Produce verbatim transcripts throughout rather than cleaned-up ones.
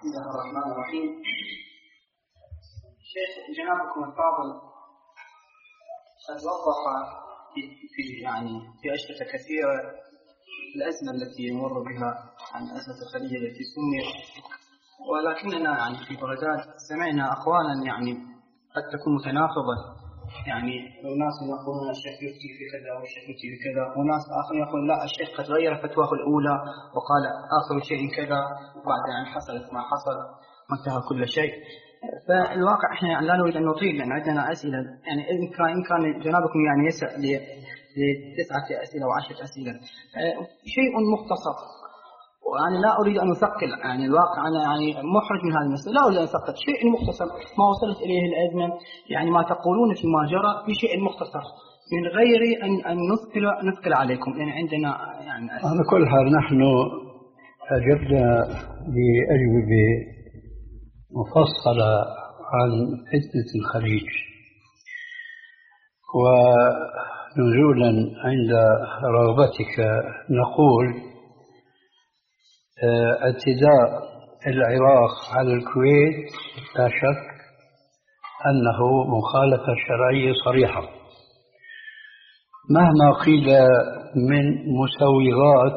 بسم الله الرحمن الرحيم. شيخ جنابكم الفاضل قد وضح في, في يعني في أشرطة كثيرة الأزمة التي يمر بها عن أزمة الخليج التي سميت، ولكننا يعني في بغداد سمعنا أقوالا يعني قد تكون متناقضة، يعني وناس يقولون الشيخ يفتي في كذا والشيخ يفتي في كذا، وناس آخرين يقول لا الشيخ قد غير فتواه الأولى وقال آخر شيء كذا، وبعد أن حصلت ما حصل وانتهى كل شيء. فالواقع احنا يعني لا نريد أن نطيل لأن عندنا أسئلة، يعني إن كان إن كان جنابكم يعني يسأل لتسعة أسئلة وعشرة أسئلة شيء مختصر، وأنا لا أريد أن أثقل، يعني الواقع أنا يعني محرج من هذه المسألة، لا أريد أن أثقل، شيء مختصر ما وصلت إليه الأزمة، يعني ما تقولون فيما جرى بشيء مختصر من غير أن أن نثقل نثقل عليكم، لأن يعني عندنا يعني على كل حال نحن أجبنا بأجوبة مفصلة عن فتنة الخليج، ونزولا عند رغبتك نقول اعتداء العراق على الكويت لا شك أنه مخالفة شرعية صريحة، مهما قيل من مسوغات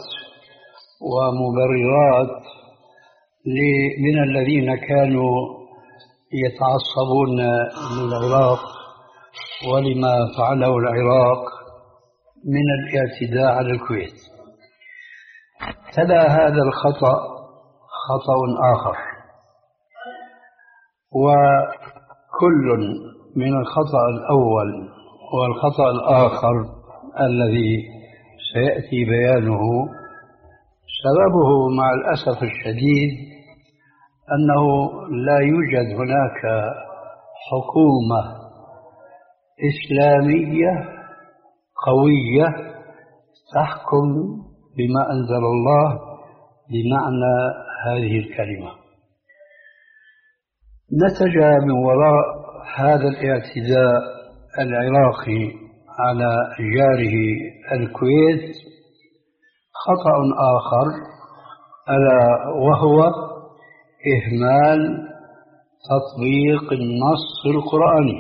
ومبررات من الذين كانوا يتعصبون للعراق ولما فعله العراق من الاعتداء على الكويت. تلا هذا الخطأ خطأ آخر، وكل من الخطأ الأول والخطأ الآخر الذي سيأتي بيانه سببه مع الأسف الشديد أنه لا يوجد هناك حكومة إسلامية قوية تحكم بما أنزل الله بمعنى هذه الكلمة. نتج من وراء هذا الاعتداء العراقي على جاره الكويت خطأ آخر، ألا وهو إهمال تطبيق النص القرآني،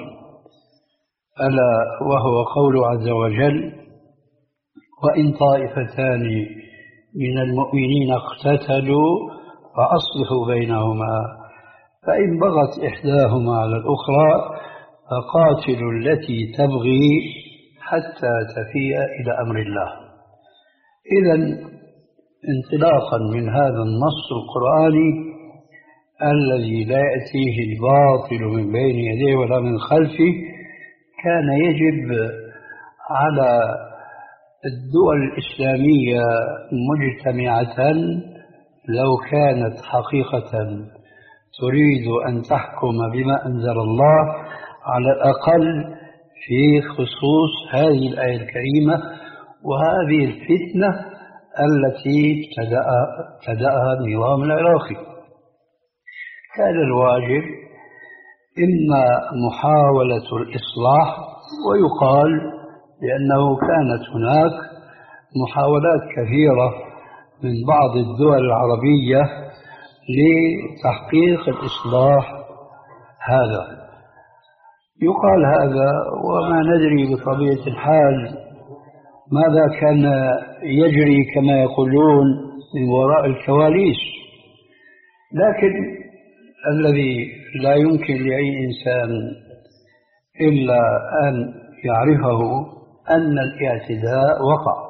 ألا وهو قول عز وجل: وإن طائفتان من المؤمنين اقتتلوا فأصلحوا بينهما فإن بغت إحداهما على الأخرى فقاتلوا التي تبغي حتى تفيء إلى أمر الله. إذن انطلاقا من هذا النص القرآني الذي لا يأتيه الباطل من بين يديه ولا من خلفه، كان يجب على الدول الإسلامية مجتمعة لو كانت حقيقة تريد أن تحكم بما أنزل الله على الأقل في خصوص هذه الآية الكريمة وهذه الفتنة التي ابتدأها النظام العراقي. كان الواجب إما محاولة الإصلاح، ويقال لأنه كانت هناك محاولات كثيرة من بعض الدول العربية لتحقيق الإصلاح هذا. يقال هذا وما ندري بطبيعة الحال ماذا كان يجري كما يقولون من وراء الكواليس، لكن الذي لا يمكن لأي إنسان إلا أن يعرفه أن الاعتداء وقع.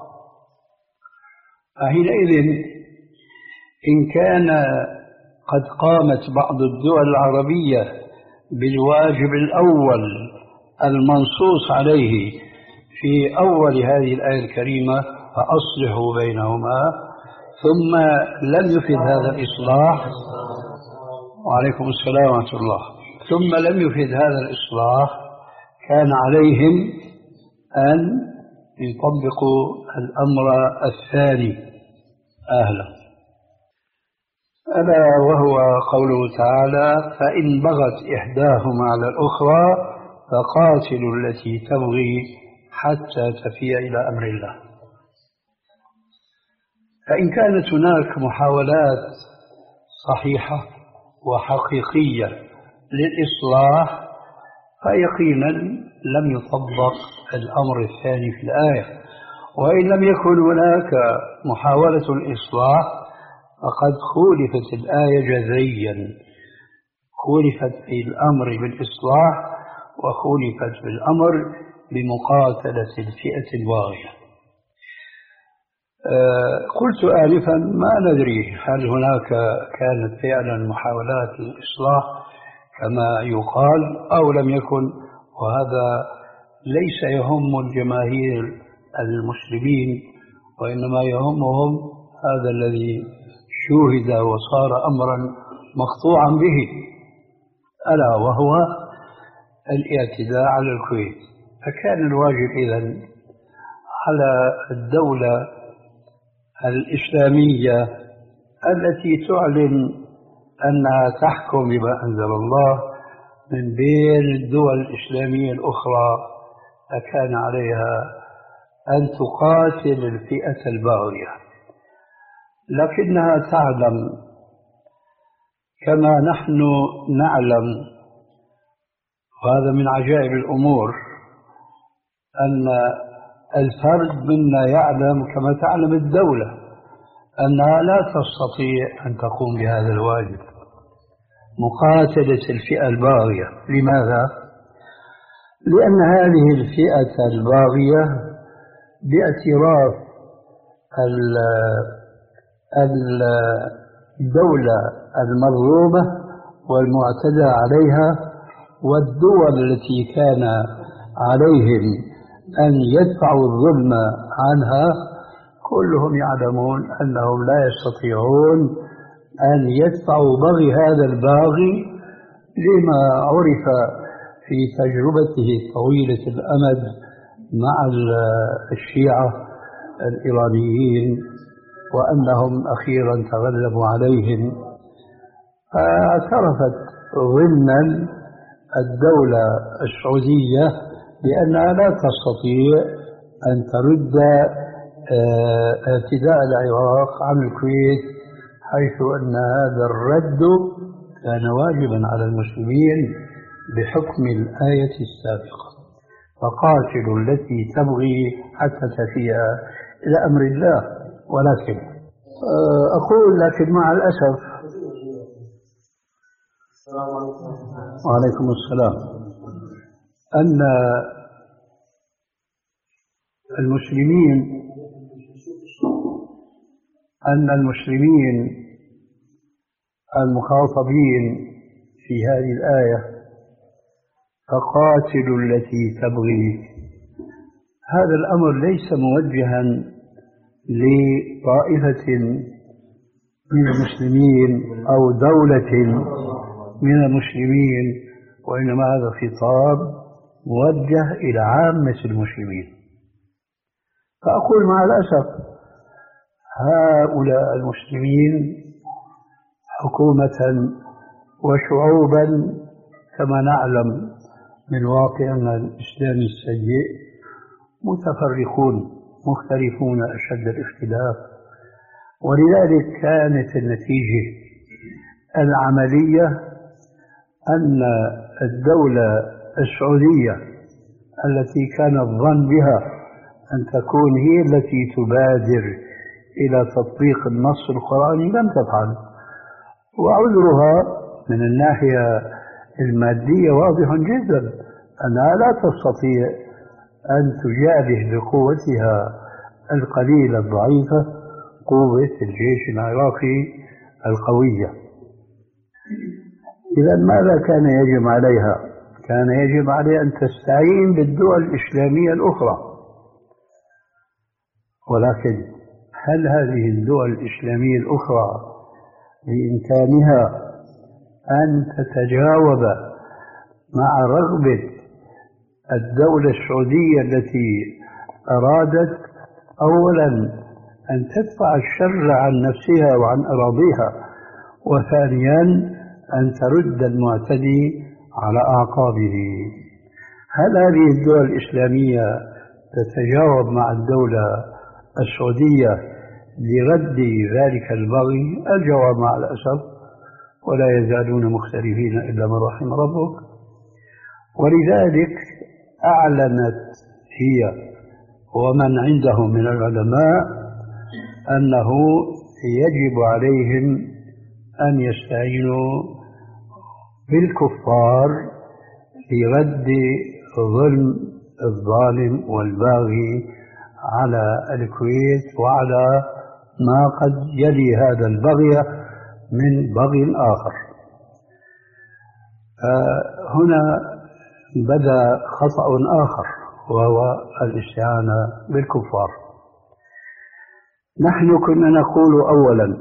حينئذ إن كان قد قامت بعض الدول العربية بالواجب الأول المنصوص عليه في أول هذه الآية الكريمة فأصلحوا بينهما، ثم لم يفد هذا الإصلاح، وعليكم السلام ورحمة الله، ثم لم يفد هذا الإصلاح، كان عليهم أن يطبقوا الأمر الثاني أهلا، ألا وهو قوله تعالى: فإن بغت إحداهما على الأخرى فقاتلوا التي تبغي حتى تفيء إلى أمر الله. فإن كانت هناك محاولات صحيحة وحقيقية للإصلاح، فيقينا لم يطبق الأمر الثاني في الآية. وإن لم يكن هناك محاولة الإصلاح فقد خولفت الآية جذريا، خولفت في الأمر بالإصلاح وخولفت في الأمر بمقاتلة الفئة الباغية. أه قلت آلفا ما ندري هل هناك كانت فعلا محاولات للإصلاح كما يقال أو لم يكن، وهذا ليس يهم الجماهير المسلمين، وإنما يهمهم هذا الذي شوهد وصار أمرا مقطوعا به، ألا وهو الاعتداء على الكويت. فكان الواجب إذن على الدولة الإسلامية التي تعلن أنها تحكم بما أنزل الله من بين الدول الإسلامية الأخرى، فكان عليها أن تقاتل الفئة الباغية، لكنها تعلم كما نحن نعلم، وهذا من عجائب الأمور، أن الفرد منا يعلم كما تعلم الدولة أنها لا تستطيع أن تقوم بهذا الواجب، مقاتلة الفئة الباغية. لماذا؟ لأن هذه الفئة الباغية باعتراف الدولة المظلومة والمعتدى عليها والدول التي كان عليهم أن يدفعوا الظلم عنها، كلهم يعلمون أنهم لا يستطيعون أن يدفعوا بغي هذا الباغي لما عرف في تجربته طويلة الأمد مع الشيعة الإيرانيين، وأنهم أخيرا تغلبوا عليهم. فاعترفت ضمنا الدولة السعودية بأنها لا تستطيع أن ترد اعتداء العراق عن الكويت، حيث أن هذا الرد كان واجبا على المسلمين بحكم الآية السابقة: فقاتلوا التي تبغي حتى تفيء إلى أمر الله. ولكن أقول لكن مع الأسف، وعليكم السلام، أن المسلمين أن المسلمين المخاطبين في هذه الآية فقاتلوا التي تبغي، هذا الأمر ليس موجها لطائفة من المسلمين أو دولة من المسلمين، وإنما هذا خطاب موجه إلى عامة المسلمين. فأقول مع الأسف هؤلاء المسلمين حكومة وشعوبا كما نعلم من واقعنا الإسلامي السيء متفرقون مختلفون أشد الاختلاف، ولذلك كانت النتيجة العملية أن الدولة السعودية التي كان الظن بها أن تكون هي التي تبادر إلى تطبيق النص القرآني لم تفعل، وعذرها من الناحية المادية واضح جدا، أنها لا تستطيع أن تجابه بقوتها القليلة الضعيفة قوة الجيش العراقي القوية. إذا ماذا كان يجب عليها؟ كان يجب عليها أن تستعين بالدول الإسلامية الأخرى، ولكن هل هذه الدول الإسلامية الأخرى بإمكانها أن تتجاوب مع رغبة الدولة السعودية التي أرادت أولا أن تدفع الشر عن نفسها وعن أراضيها، وثانيا أن ترد المعتدي على أعقابه؟ هل هذه الدول الإسلامية تتجاوب مع الدولة السعودية لرد ذلك البغي؟ الجواب مع الأسف ولا يزالون مختلفين إلا من رحم ربك. ولذلك أعلنت هي ومن عندهم من العلماء أنه يجب عليهم أن يستعينوا بالكفار لرد ظلم الظالم والباغي على الكويت وعلى ما قد يلي هذا البغي من بغي آخر. هنا بدأ خطأ آخر وهو الاستعانة بالكفار. نحن كنا نقول أولا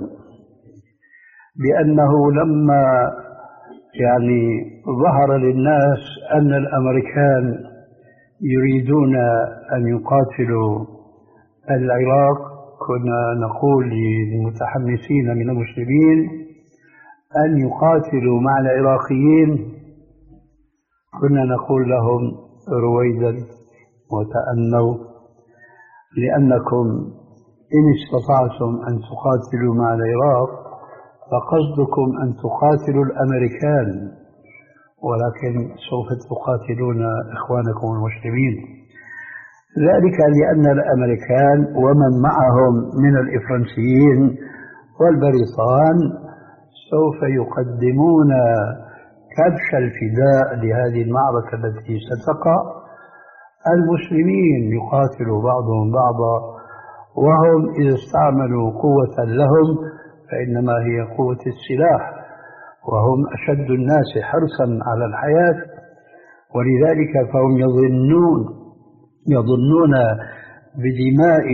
بأنه لما يعني ظهر للناس أن الأمريكان يريدون أن يقاتلوا العراق، كنا نقول للمتحمسين من المسلمين أن يقاتلوا مع العراقيين، كنا نقول لهم رويدا وتأنوا، لأنكم إن استطعتم أن تقاتلوا مع العراق فقصدكم أن تقاتلوا الأمريكان، ولكن سوف تقاتلون إخوانكم المسلمين. ذلك لأن الأمريكان ومن معهم من الإفرنسيين والبريطان سوف يقدمون كبش الفداء لهذه المعركة التي ستقع. المسلمين يقاتل بعضهم بعضا، وهم إذا استعملوا قوة لهم فإنما هي قوة السلاح، وهم أشد الناس حرصا على الحياة، ولذلك فهم يظنون يظنون بدماء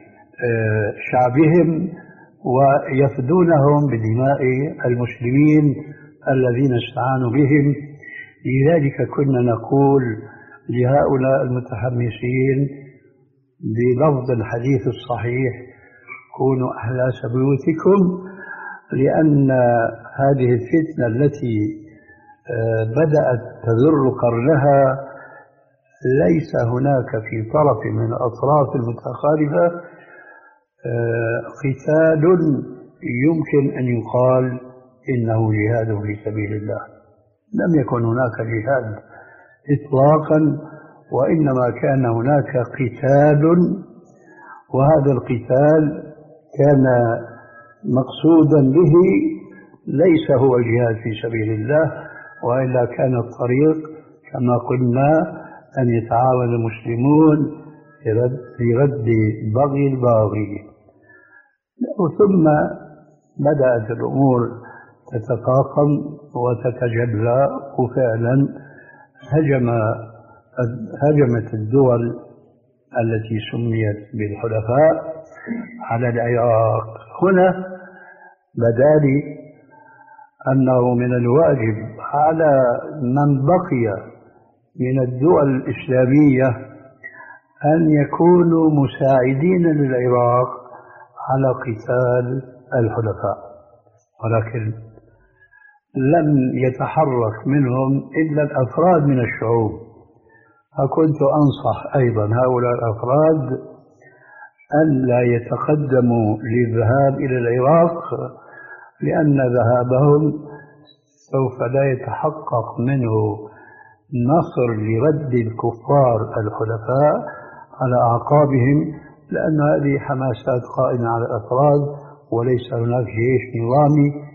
شعبهم ويفدونهم بدماء المسلمين الذين استعانوا بهم. لذلك كنا نقول لهؤلاء المتحمسين بلفظ الحديث الصحيح: كونوا أحلاس بيوتكم، لأن هذه الفتنة التي بدأت تذر قرنها ليس هناك في طرف من الأطراف المتخالفة قتال يمكن أن يقال إنه جهاد في سبيل الله. لم يكن هناك جهاد إطلاقا، وإنما كان هناك قتال، وهذا القتال كان مقصودا به ليس هو الجهاد في سبيل الله، وإلا كان الطريق كما قلنا أن يتعاون المسلمون في رد بغي الباغي. ثم بدأت الأمور تتفاقم وتتجلى، وفعلا هجم هجمت الدول التي سميت بالحلفاء على العراق. هنا بدا لي أنه من الواجب على من بقي من الدول الإسلامية أن يكونوا مساعدين للعراق على قتال الحلفاء، ولكن لم يتحرك منهم إلا الأفراد من الشعوب. فكنت أنصح أيضا هؤلاء الأفراد أن لا يتقدموا للذهاب إلى العراق، لأن ذهابهم سوف لا يتحقق منه نصر لرد الكفار الحلفاء على أعقابهم، لأن هذه حماسات قائمة على الأفراد وليس هناك جيش نظامي.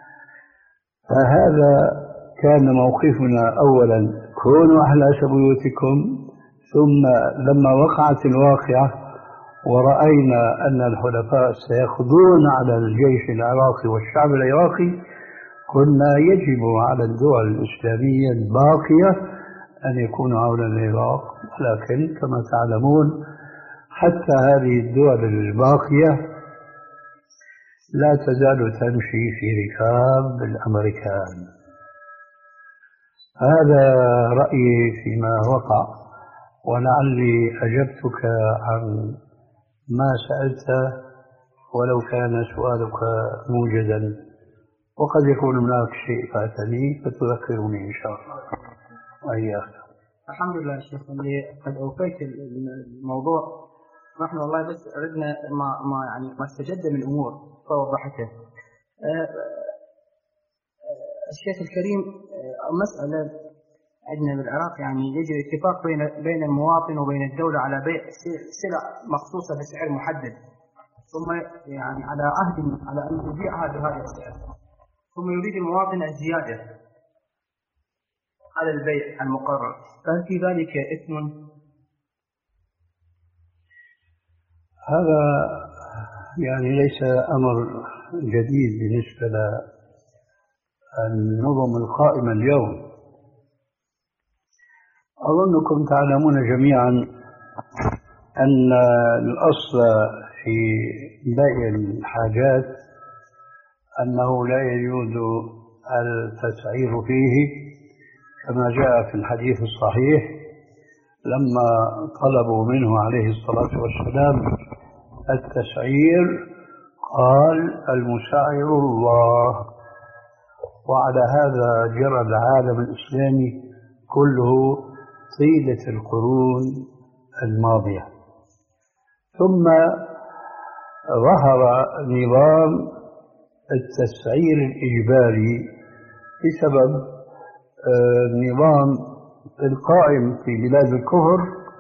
فهذا كان موقفنا أولا: كونوا أحلاس بيوتكم. ثم لما وقعت الواقعة ورأينا أن الحلفاء سيخضون على الجيش العراقي والشعب العراقي، قلنا يجب على الدول الإسلامية الباقية أن يكونوا حول العراق. ولكن كما تعلمون حتى هذه الدول الباقية لا تزال تمشي في ركاب الأمريكان. هذا رأيي فيما وقع، ولعلي أجبتك عن ما سألته، ولو كان سؤالك موجزا، وقد يكون هناك شيء فاتني فتذكرني إن شاء الله. وإياك. الحمد لله شيخ اللي قد أوفيت الموضوع. نحن والله بس أردنا ما ما يعني ما استجد من أمور فوضحته. الشيخ الكريم، مسألة عندنا بالعراق يعني يجري اتفاق بين بين المواطن وبين الدولة على بيع سلع مخصوصة بسعر محدد، ثم يعني على عهد على أن يبيعها بهذا السعر، ثم يريد المواطن الزيادة على البيع المقرر، فهل في ذلك إثم؟ هذا يعني ليس أمر جديد بالنسبة للنظم القائمة اليوم. أظنكم تعلمون جميعا أن الأصل في بيع الحاجات أنه لا يجوز التسعير فيه، كما جاء في الحديث الصحيح لما طلبوا منه عليه الصلاة والسلام التسعير قال المسعر الله. وعلى هذا جرى العالم الإسلامي كله طيلة القرون الماضية. ثم ظهر نظام التسعير الإجباري بسبب النظام القائم في بلاد الكفر،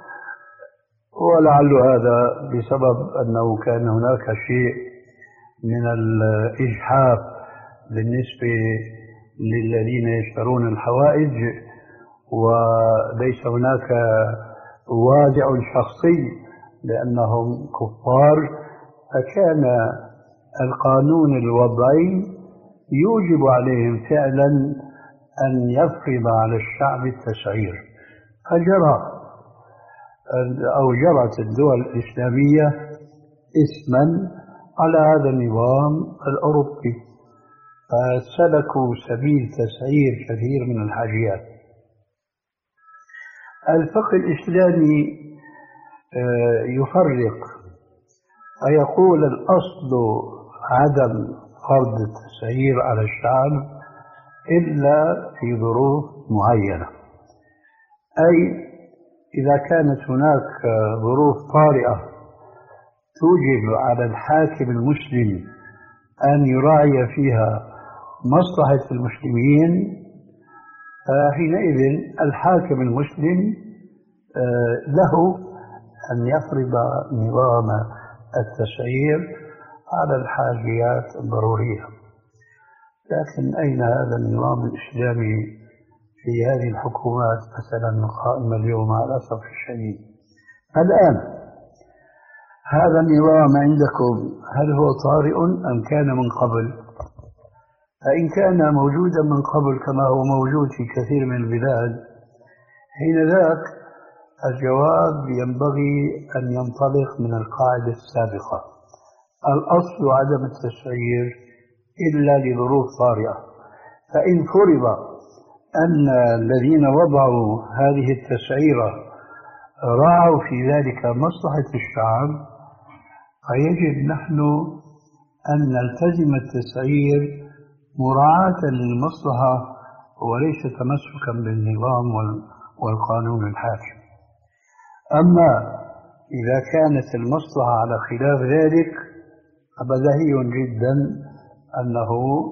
ولعل هذا بسبب أنه كان هناك شيء من الإجحاف بالنسبة للذين يشترون الحوائج، وليس هناك وازع شخصي لأنهم كفار، فكان القانون الوضعي يوجب عليهم فعلا أن يفرض على الشعب التسعير. فجرى أو جرت الدول الإسلامية اسما على هذا النظام الأوروبي، فسلكوا سبيل تسعير كثير من الحاجيات. الفقه الإسلامي يفرق فيقول الأصل عدم فرض التسعير على الشعب إلا في ظروف معينة، أي إذا كانت هناك ظروف طارئة توجب على الحاكم المسلم أن يراعي فيها مصلحة المسلمين، فحينئذ الحاكم المسلم له أن يفرض نظام التسعير على الحاجيات الضرورية. لكن أين هذا النظام الإسلامي في هذه الحكومات مثلا القائمة اليوم على الأسف الشديد؟ الآن هذا النظام عندكم هل هو طارئ أم كان من قبل؟ فإن كان موجودا من قبل كما هو موجود في كثير من البلاد، حين ذاك الجواب ينبغي أن ينطلق من القاعدة السابقة: الأصل عدم التسعير إلا لظروف طارئة. فإن فرض أن الذين وضعوا هذه التسعيرة راعوا في ذلك مصلحة الشعب، فيجب نحن أن نلتزم التسعير مراعاة للمصلحة وليس تمسكا بالنظام والقانون الحاكم. أما إذا كانت المصلحة على خلاف ذلك فبديهي جدا أنه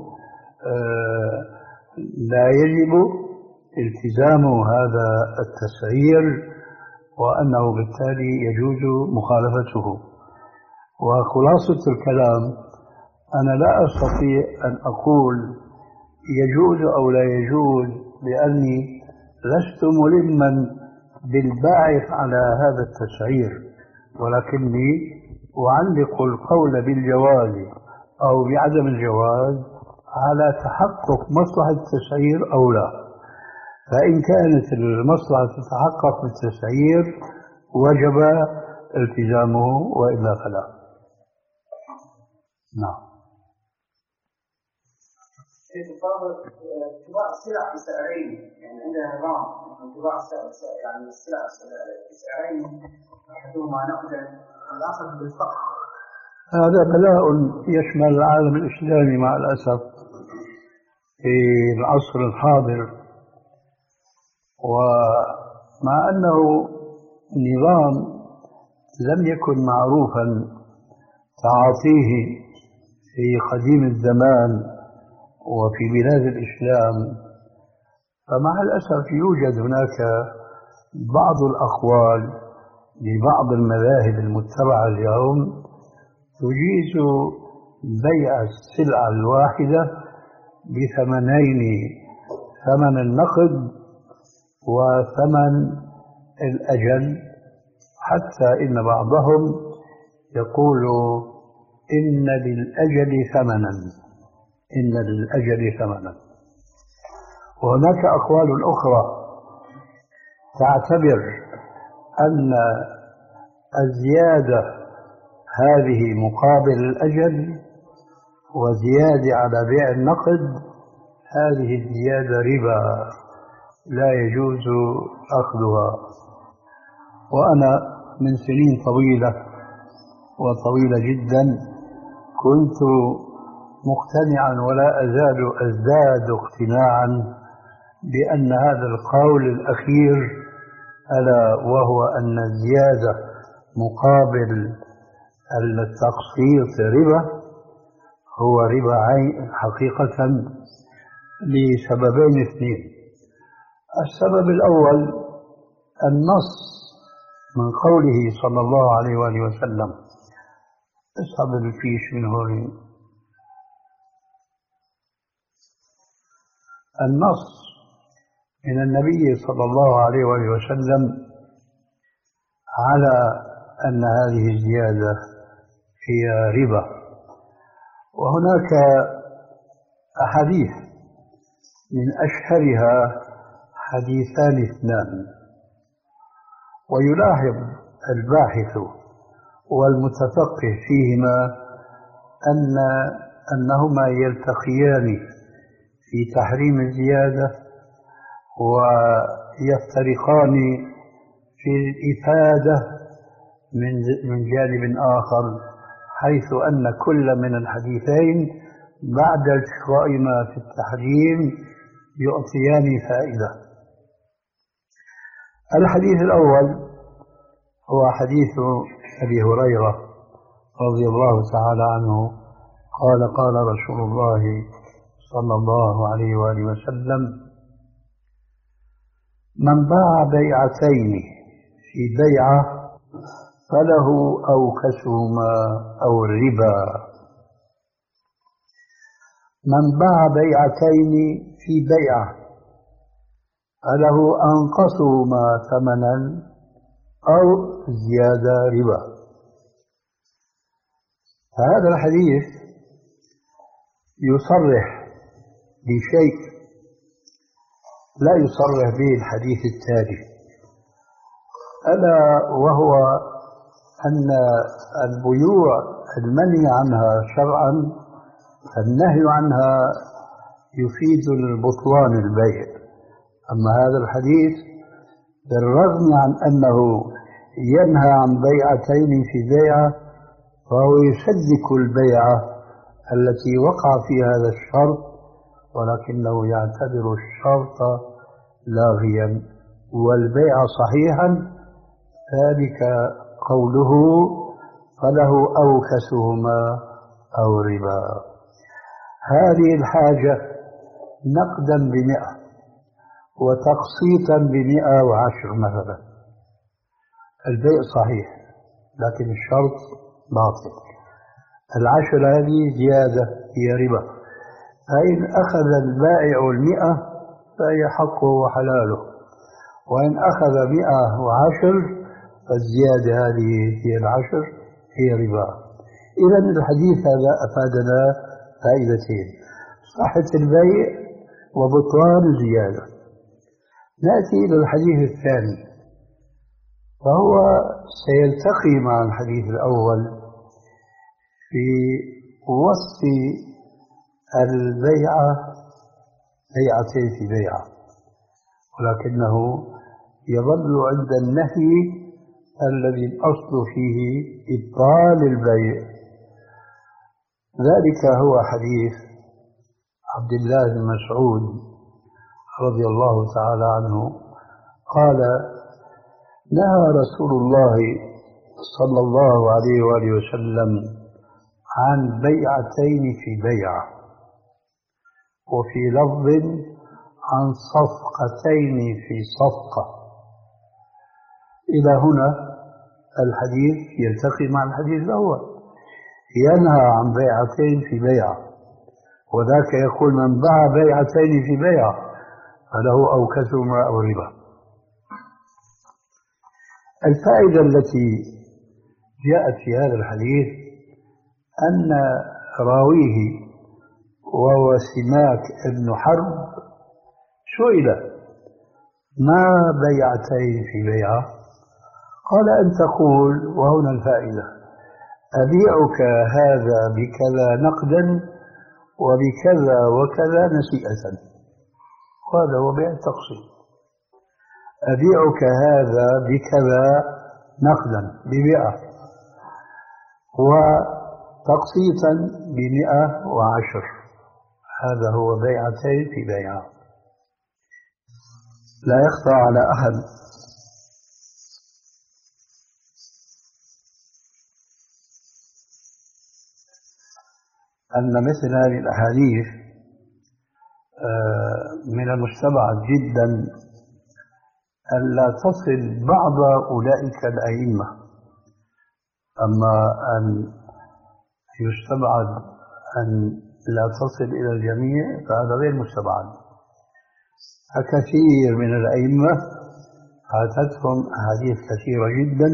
لا يجب التزام هذا التسعير، وأنه بالتالي يجوز مخالفته. وخلاصة الكلام أنا لا أستطيع أن أقول يجوز أو لا يجوز، لأني لست ملما بالباعث على هذا التسعير، ولكني أعلق القول بالجواز أو بعدم الجواز على تحقق مصلحة التسعير أو لا. فإن كانت المصلحة تتحقق بالتسعير وجب التزامه، وإلا فلا. نعم. اتباع السلع بسعرين، يعني عندنا نظام اتباع السلع، يعني السلع بسعرين، أحدهما نقدا والآخر بالفقر. هذا بلاء يشمل العالم الإسلامي مع الأسف في العصر الحاضر، ومع أنه نظام لم يكن معروفا تعاطيه في قديم الزمان وفي بلاد الإسلام، فمع الأسف يوجد هناك بعض الأقوال لبعض المذاهب المتبعة اليوم تجيز بيع السلعة الواحدة بثمنين، ثمن النقد وثمن الأجل، حتى إن بعضهم يقول إن للأجل ثمنا إن للأجل ثمنا. وهناك أقوال أخرى تعتبر أن الزيادة هذه مقابل الأجل، وزيادة على بيع النقد هذه الزيادة ربا لا يجوز أخذها. وأنا من سنين طويلة وطويلة جدا كنت مقتنعا ولا أزال أزداد اقتناعا بأن هذا القول الأخير، ألا وهو أن الزيادة مقابل التقسيط ربا، هو ربا عين حقيقة لسببين اثنين. السبب الأول النص من قوله صلى الله عليه وآله وسلم، اسحب الفيش من هون، النص من النبي صلى الله عليه وآله وسلم على أن هذه الزيادة هي ربا. وهناك أحاديث من أشهرها حديثان اثنان، ويلاحظ الباحث والمتفقه فيهما أن أنهما يلتقيان في تحريم الزيادة ويفترقان في الإفادة من من جانب آخر، حيث أن كل من الحديثين بعد التقائهما في التحريم يعطيان فائدة. الحديث الأول هو حديث أبي هريرة رضي الله تعالى عنه قال قال رسول الله صلى الله عليه وآله وسلم: من باع بيعتين في بيعة فله أوكسهما أو الربا. من باع بيعتين في بيعة فله أنقصهما ثمنا أو زيادة ربا. فهذا الحديث يصرح بشيء لا يصرح به الحديث التالي، ألا وهو أن البيوع المنهي عنها شرعا، النهي عنها يفيد البطلان البيع. أما هذا الحديث بالرغم عن أنه ينهى عن بيعتين في بيعة، فهو يصدق البيعة التي وقع فيها هذا الشرط، ولكنه يعتبر الشرط لاغيا والبيع صحيحا. ذلك قوله فله أوكسهما أو ربا. هذه الحاجة نقدا بمئة وتقسيطا بمئة وعشر مثلا، البيع صحيح لكن الشرط باطل. العشر هذه زيادة هي ربا، فإن أخذ البائع المئة فهي حقه وحلاله، وإن أخذ مئة وعشر فالزيادة هذه هي العشر هي ربا. إذن الحديث هذا أفادنا فائدتين: صحة البيع وبطلان الزيادة. نأتي إلى الحديث الثاني، فهو سيلتقي مع الحديث الأول في وصف البيعة بيعتين في بيعة، ولكنه يظل عند النهي الذي الأصل فيه إبطال البيع. ذلك هو حديث عبد الله بن مسعود رضي الله تعالى عنه قال: نهى رسول الله صلى الله عليه وآله وسلم عن بيعتين في بيعة، وفي لفظ عن صفقتين في صفقة. إلى هنا الحديث يلتقي مع الحديث الأول، ينهى عن بيعتين في بيعة، وذاك يقول من باع بيعتين في بيعة فله أوكسهما أو ربا. الفائدة التي جاءت في هذا الحديث أن راويه وهو سماك بن حرب سئل ما بيعتين في بيعة؟ قال أن تقول، وهنا الفائدة، أبيعك هذا بكذا نقدا وبكذا وكذا نسيئة، وهذا هو بيع التقسيط. أبيعك هذا بكذا نقدا بمئة وتقسيطا بمئة وعشر، هذا هو بيعتين في بيعة. لا يخفى على أحد أن مثل هذه الأحاديث من المستبعد جدا ألا تصل بعض أولئك الأئمة، أما أن يستبعد أن لا تصل إلى الجميع فهذا غير مستبعد. فكثير من الأئمة فاتتهم أحاديث كثيرة جدا،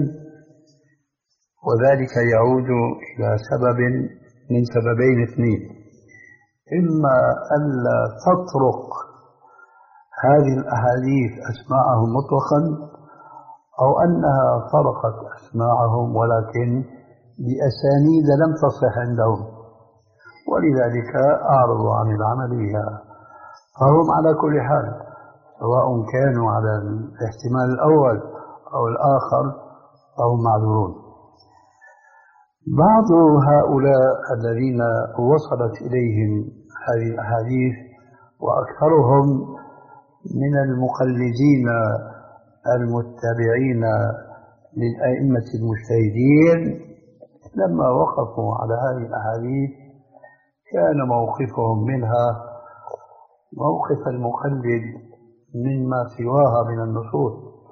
وذلك يعود إلى سبب من سببين اثنين: إما ألا تطرق هذه الأحاديث أسماءهم مطلقا، أو أنها طرقت أسماءهم ولكن بأسانيد لم تصح عندهم، ولذلك أعرضوا عن العمل بها. فهم على كل حال سواء كانوا على الاحتمال الأول أو الآخر فهم معذورون. بعض هؤلاء الذين وصلت إليهم هذه الأحاديث وأكثرهم من المقلدين المتبعين للأئمة المجتهدين لما وقفوا على هذه الأحاديث كان موقفهم منها موقف المقلد مما سواها من النصوص،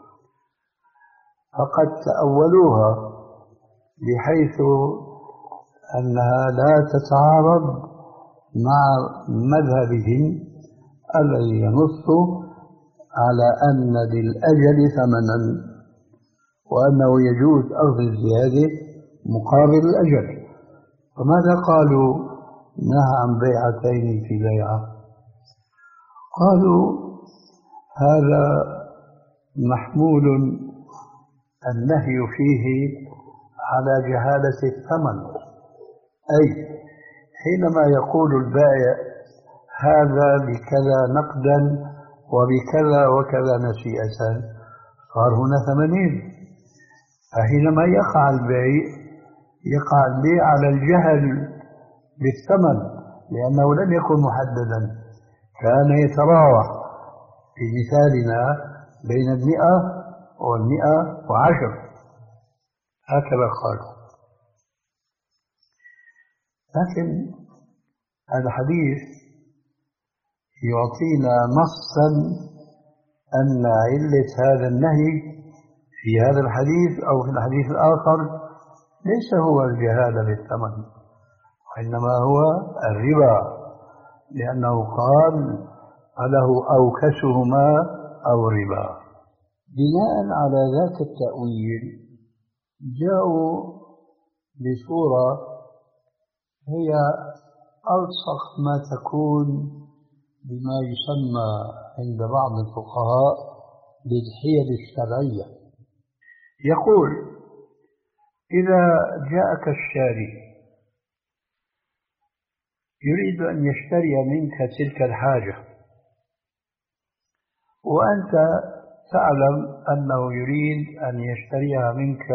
فقد تأولوها بحيث أنها لا تتعارض مع مذهبهم الذي ينص على أن للأجل ثمنا، وأنه يجوز أخذ الزيادة مقابل الأجل. فماذا قالوا؟ نهى عن بيعتين في بيعة. قالوا هذا محمول النهي فيه على جهالة الثمن، أي حينما يقول البائع هذا بكذا نقدا وبكذا وكذا نسيئة صار هنا ثمنين، فحينما يقع البيع يقع البيع على الجهل بالثمن لأنه لم يكن محددا، كان يتراوح في مثالنا بين المئة والمئة وعشر، هكذا قالوا. لكن الحديث يعطينا نصا أن علة هذا النهي في هذا الحديث أو في الحديث الآخر ليس هو الجهالة بالثمن، وإنما هو الربا، لأنه قال فله أوكسهما أو ربا. بناء على ذاك التأويل جاءوا بصورة هي ألصق ما تكون بما يسمى عند بعض الفقهاء بالحيل الشرعية. يقول إذا جاءك الشاري يريد أن يشتري منك تلك الحاجة وأنت تعلم أنه يريد أن يشتريها منك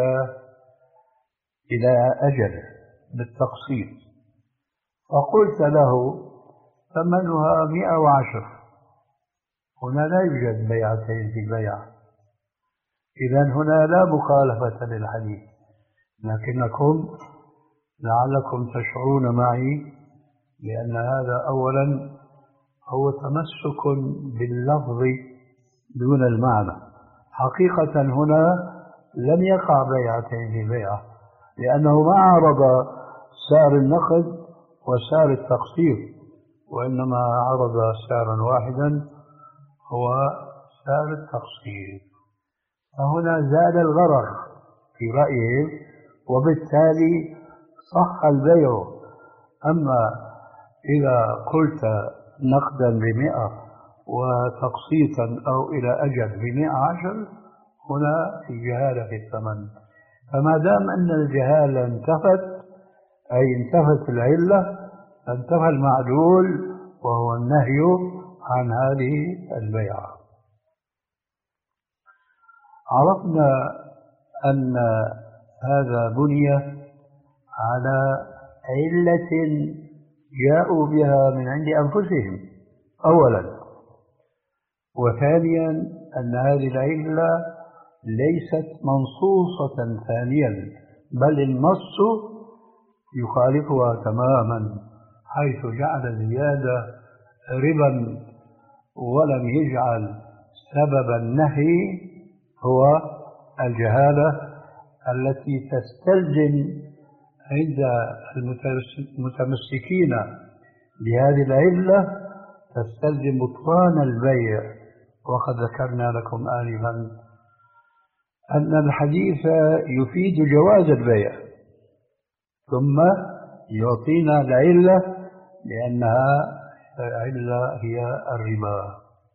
إلى أجل بالتقسيط، فقلت له ثمنها مئة وعشر، هنا لا يوجد بيعتين في البيع، إذن هنا لا مخالفة للحديث، لكنكم لعلكم تشعرون معي بأن هذا أولا هو تمسك باللفظ دون المعنى. حقيقة هنا لم يقع بيعتين في بيعة، لأنه ما عرض سعر النقد وسعر التقسيط، وإنما عرض سعرا واحدا هو سعر التقسيط. فهنا زاد الغرر في رأيه، وبالتالي صح البيع. أما إذا قلت نقدا بمئة وتقسيطا أو إلى أجل بمئة عشر، هنا الجهالة في الثمن. فما دام أن الجهالة انتفت، أي انتفت العلة، انتفى المعلول وهو النهي عن هذه البيعة. عرفنا أن هذا بني على علة جاءوا بها من عند أنفسهم أولا، وثانيا أن هذه العلة ليست منصوصة ثانيا، بل النص يخالفها تماما، حيث جعل زيادة ربا ولم يجعل سبب النهي هو الجهالة التي تستلزم عند المتمسكين بهذه العلة تستلزم بطلان البيع. وقد ذكرنا لكم آنفا أن الحديث يفيد جواز البيع، ثم يعطينا العلة لأنها العلة هي الربا.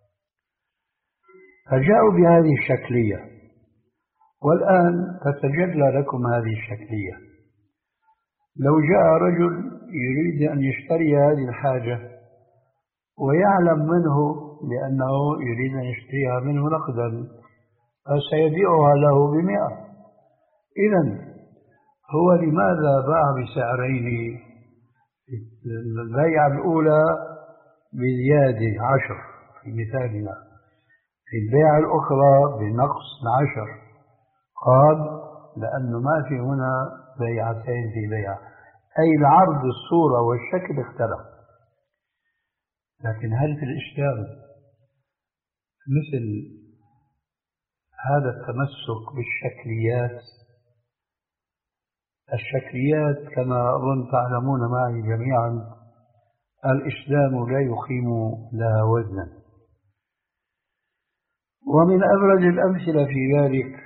فجاءوا بهذه الشكلية، والآن تتجلى لكم هذه الشكلية. لو جاء رجل يريد أن يشتري هذه الحاجة ويعلم منه بأنه يريد أن يشتريها منه نقدا، فسيبيعها له بمئة. إذن هو لماذا باع بسعرين؟ البيعة الأولى بزيادة عشر في مثالنا، في البيعة الأخرى بنقص عشر. قال لأنه ما في هنا بيعتين في بيعة، أي العرض الصورة والشكل اختلف. لكن هل في الإسلام مثل هذا التمسك بالشكليات؟ الشكليات كما أظن تعلمون معي جميعا الإسلام لا يقيم لها وزنا. ومن أبرز الأمثلة في ذلك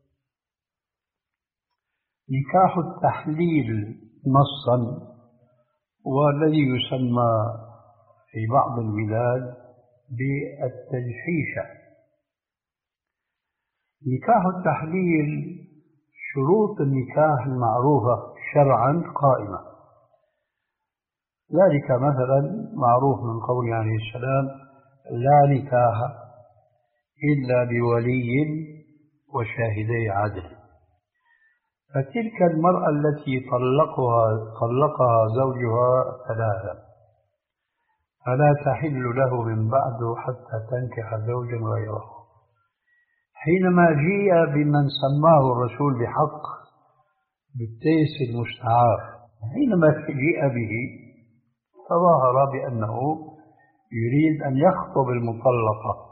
نكاح التحليل نصا، والذي يسمى في بعض البلاد بالتجحيشة. نكاح التحليل شروط النكاح المعروفة شرعا قائمة. ذلك مثلا معروف من قول عليه السلام: لا نكاح إلا بولي وشاهدي عدل. فتلك المرأة التي طلقها طلقها زوجها ثلاثة فلا تحل له من بعد حتى تنكح زوجا غيره. حينما جيء بمن سماه الرسول بحق بالتيس المستعار، حينما جيء به تظاهر بأنه يريد أن يخطب المطلقة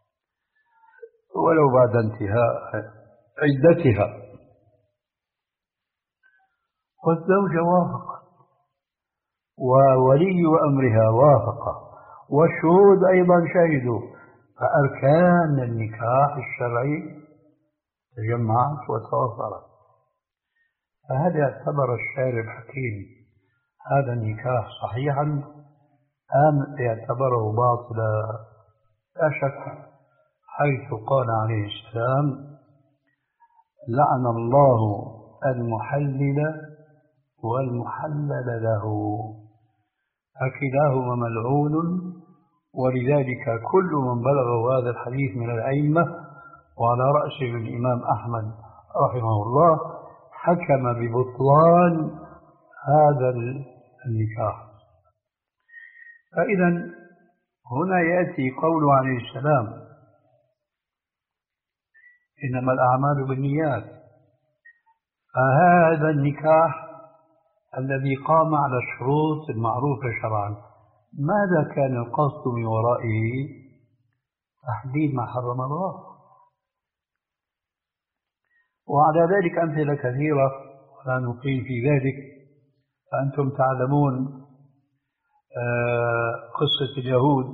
ولو بعد انتهاء عدتها، والزوجة وافقت وولي أمرها وافق والشهود أيضا شهدوا، فأركان النكاح الشرعي تجمعت وتوفرت. فهذا يعتبر الشارع الحكيم هذا النكاح صحيحا أم يعتبره باطلا؟ لا شك، حيث قال عليه السلام: لعن الله المحلل والمحلل له، فكلاهما ملعون. ولذلك كل من بلغه هذا الحديث من الأئمة وعلى رأسهم الإمام أحمد رحمه الله حكم ببطلان هذا النكاح. فإذا هنا يأتي قول عليه السلام: إنما الأعمال بالنيات. فهذا النكاح الذي قام على الشروط المعروفة شرعا ماذا كان القصد من ورائه؟ تحديد ما حرم الله. وعلى ذلك أمثلة كثيرة ولا نطيل في ذلك، فأنتم تعلمون قصة اليهود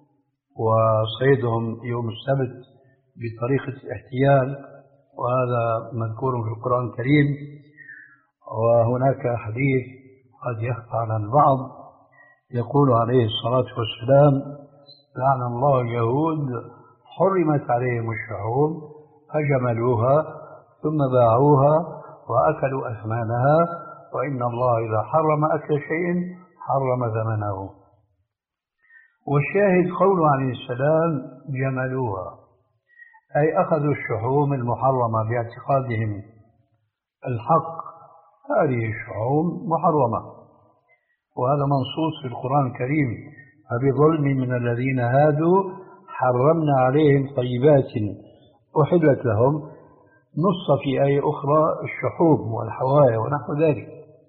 وصيدهم يوم السبت بطريقة الاحتيال، وهذا مذكور في القرآن الكريم. وهناك حديث قد يخفى على البعض يقول عليه الصلاة والسلام: لعن الله اليهود حرمت عليهم الشحوم فجملوها ثم باعوها وأكلوا أثمانها، وإن الله إذا حرم أكل شيء حرم ثمنه. والشاهد قوله عليه السلام: جملوها، أي أخذوا الشحوم المحرمة باعتقادهم الحق، هذه الشحوم محرمة، وهذا منصوص في القرآن الكريم: فبظلم من الذين هادوا حرمنا عليهم طيبات أحلت لهم. نص في آية أخرى الشحوم والحوايا ونحو ذلك.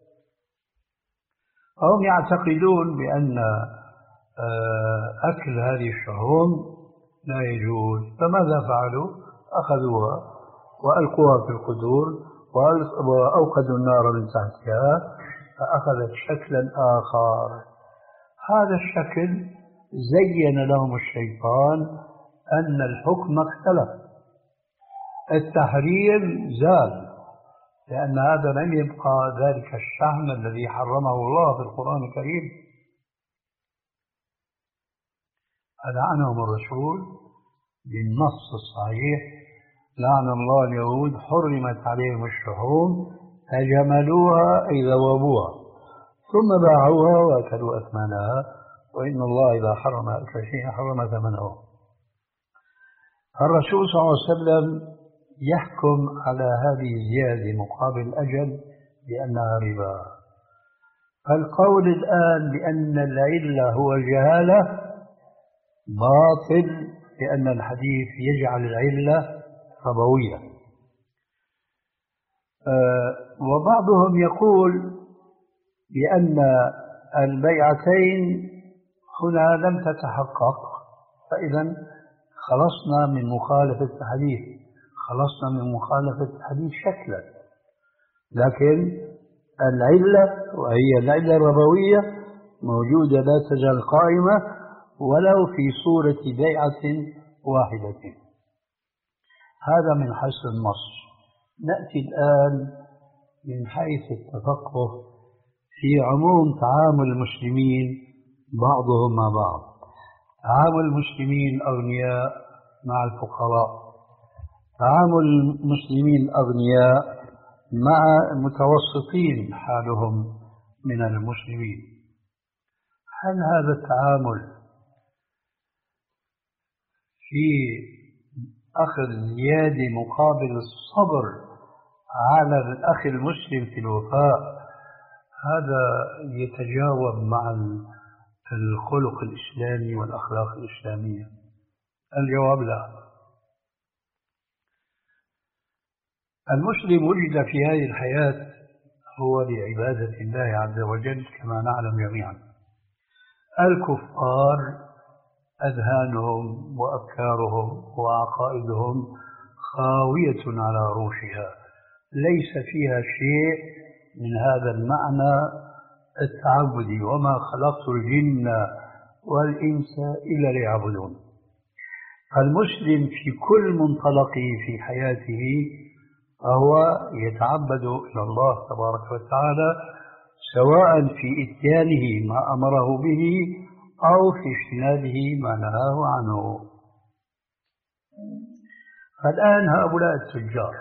هم يعتقدون بأن أكل هذه الشحوم لا يجوز، فماذا فعلوا؟ أخذوها وألقوها في القدور وأوقدوا النار من تحتها فأخذت شكلا آخر. هذا الشكل زين لهم الشيطان أن الحكم اختلف، التحريم زال، لأن هذا لم يبقى ذلك الشحم الذي حرمه الله في القرآن الكريم. ألعنهم الرسول بالنص الصحيح: لعن الله اليهود حرمت عليهم الشحوم فجملوها أي ذوبوها ثم باعوها وأكلوا أثمانها، وإن الله إذا حرم أكل شيء حرم ثمنه. الرسول صلى الله عليه وسلم يحكم على هذه الزيادة مقابل الأجل بأنها ربا. فالقول الآن بأن العلة هو الجهالة باطل، لأن الحديث يجعل العلة ربوية. أه وبعضهم يقول بأن البيعتين هنا لم تتحقق، فإذا خلصنا من مخالفة الحديث، خلصنا من مخالفة الحديث شكلا، لكن العلة وهي العلة الربوية موجودة لا تزال قائمة ولو في صورة بيعة واحدة. هذا من حيث النص. نأتي الآن من حيث التفقه في عموم تعامل المسلمين بعضهم مع بعض. تعامل المسلمين الأغنياء مع الفقراء، تعامل المسلمين الأغنياء مع المتوسطين حالهم من المسلمين. هل هذا التعامل في أخذ زيادة مقابل الصبر على الأخ المسلم في الوفاء، هذا يتجاوب مع الخلق الإسلامي والأخلاق الإسلامية؟ الجواب لا. المسلم وجد في هذه الحياة هو لعبادة الله عز وجل كما نعلم جميعا. الكفار أذهانهم وأفكارهم وعقائدهم خاوية على عروشها، ليس فيها شيء من هذا المعنى التعبدي: وما خلقت الجن والإنس إلا ليعبدون. فالمسلم في كل منطلقه في حياته فهو يتعبد إلى الله تبارك وتعالى، سواء في إتيانه ما أمره به أو في اجتنابه ما نهاه عنه. فالآن هؤلاء التجار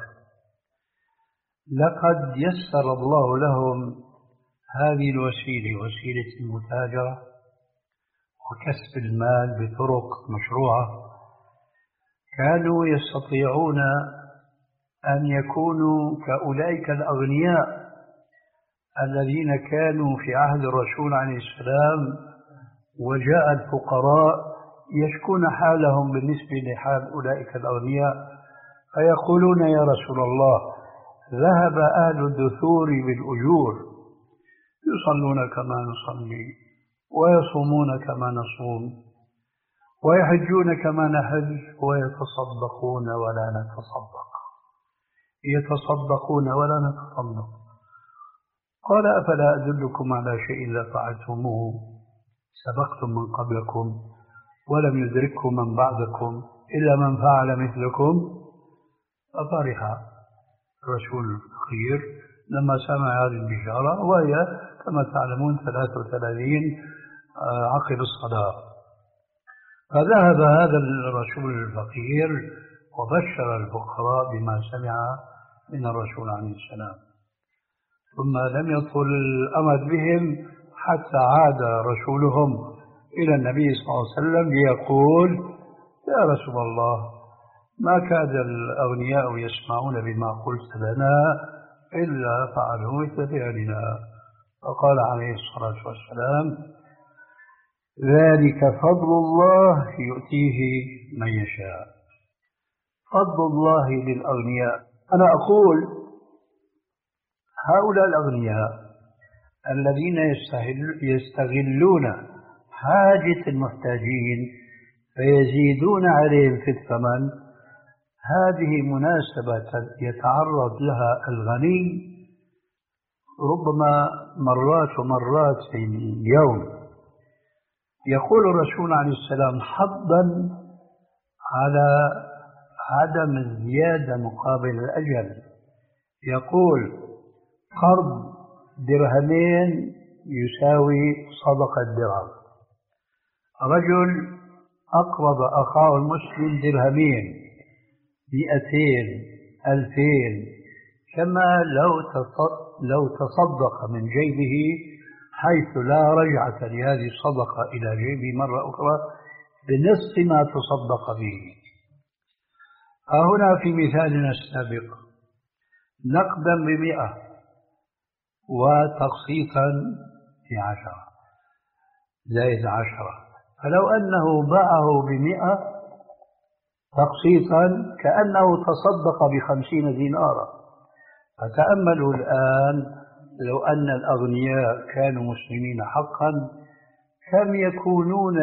لقد يسر الله لهم هذه الوسيلة، وسيلة المتاجرة وكسب المال بطرق مشروعة. كانوا يستطيعون أن يكونوا كأولئك الأغنياء الذين كانوا في عهد الرسول عليه السلام، وجاء الفقراء يشكون حالهم بالنسبة لحال أولئك الأغنياء، فيقولون: يا رسول الله، ذهب أهل الدثور بالأجور، يصلون كما نصلي ويصومون كما نصوم ويحجون كما نحج ويتصدقون ولا نتصدق يتصدقون ولا نتصدق. قال أفلا أدلكم على شيء إذا فعلتموه سبقتم من قبلكم ولم يدرككم من بعدكم إلا من فعل مثلكم. ففرح الرسول الخير لما سمع هذه البشارة، وهي كما تعلمون ثلاثة وثلاثين عقب الصلاة. فذهب هذا الرسول الفقير وبشر الفقراء بما سمع من الرسول عليه السلام. ثم لم يطل الأمد بهم حتى عاد رسولهم إلى النبي صلى الله عليه وسلم ليقول: يا رسول الله، ما كاد الأغنياء يسمعون بما قلت لنا إلا فعلوا مثل فعلنا. فقال عليه الصلاة والسلام: ذلك فضل الله يؤتيه من يشاء. فضل الله للأغنياء. أنا أقول هؤلاء الأغنياء الذين يستغلون حاجة المحتاجين فيزيدون عليهم في الثمن، هذه مناسبة يتعرض لها الغني ربما مرات ومرات في اليوم. يقول الرسول عليه السلام حظا على عدم الزيادة مقابل الأجل، يقول: قرض درهمين يساوي صدقة درهم. رجل أقرض أخاه المسلم درهمين، مئتين، ألفين، كما لو لو تصدق من جيبه حيث لا رجعة لهذه الصدقة إلى جيبه مرة أخرى بنصف ما تصدق به. هنا في مثالنا السابق نقدا بمئة وتقسيطا بعشرة زائد عشرة، فلو أنه باعه بمئة تقسيطا كأنه تصدق بخمسين دينارا. فتأملوا الآن لو أن الأغنياء كانوا مسلمين حقا كم يكونون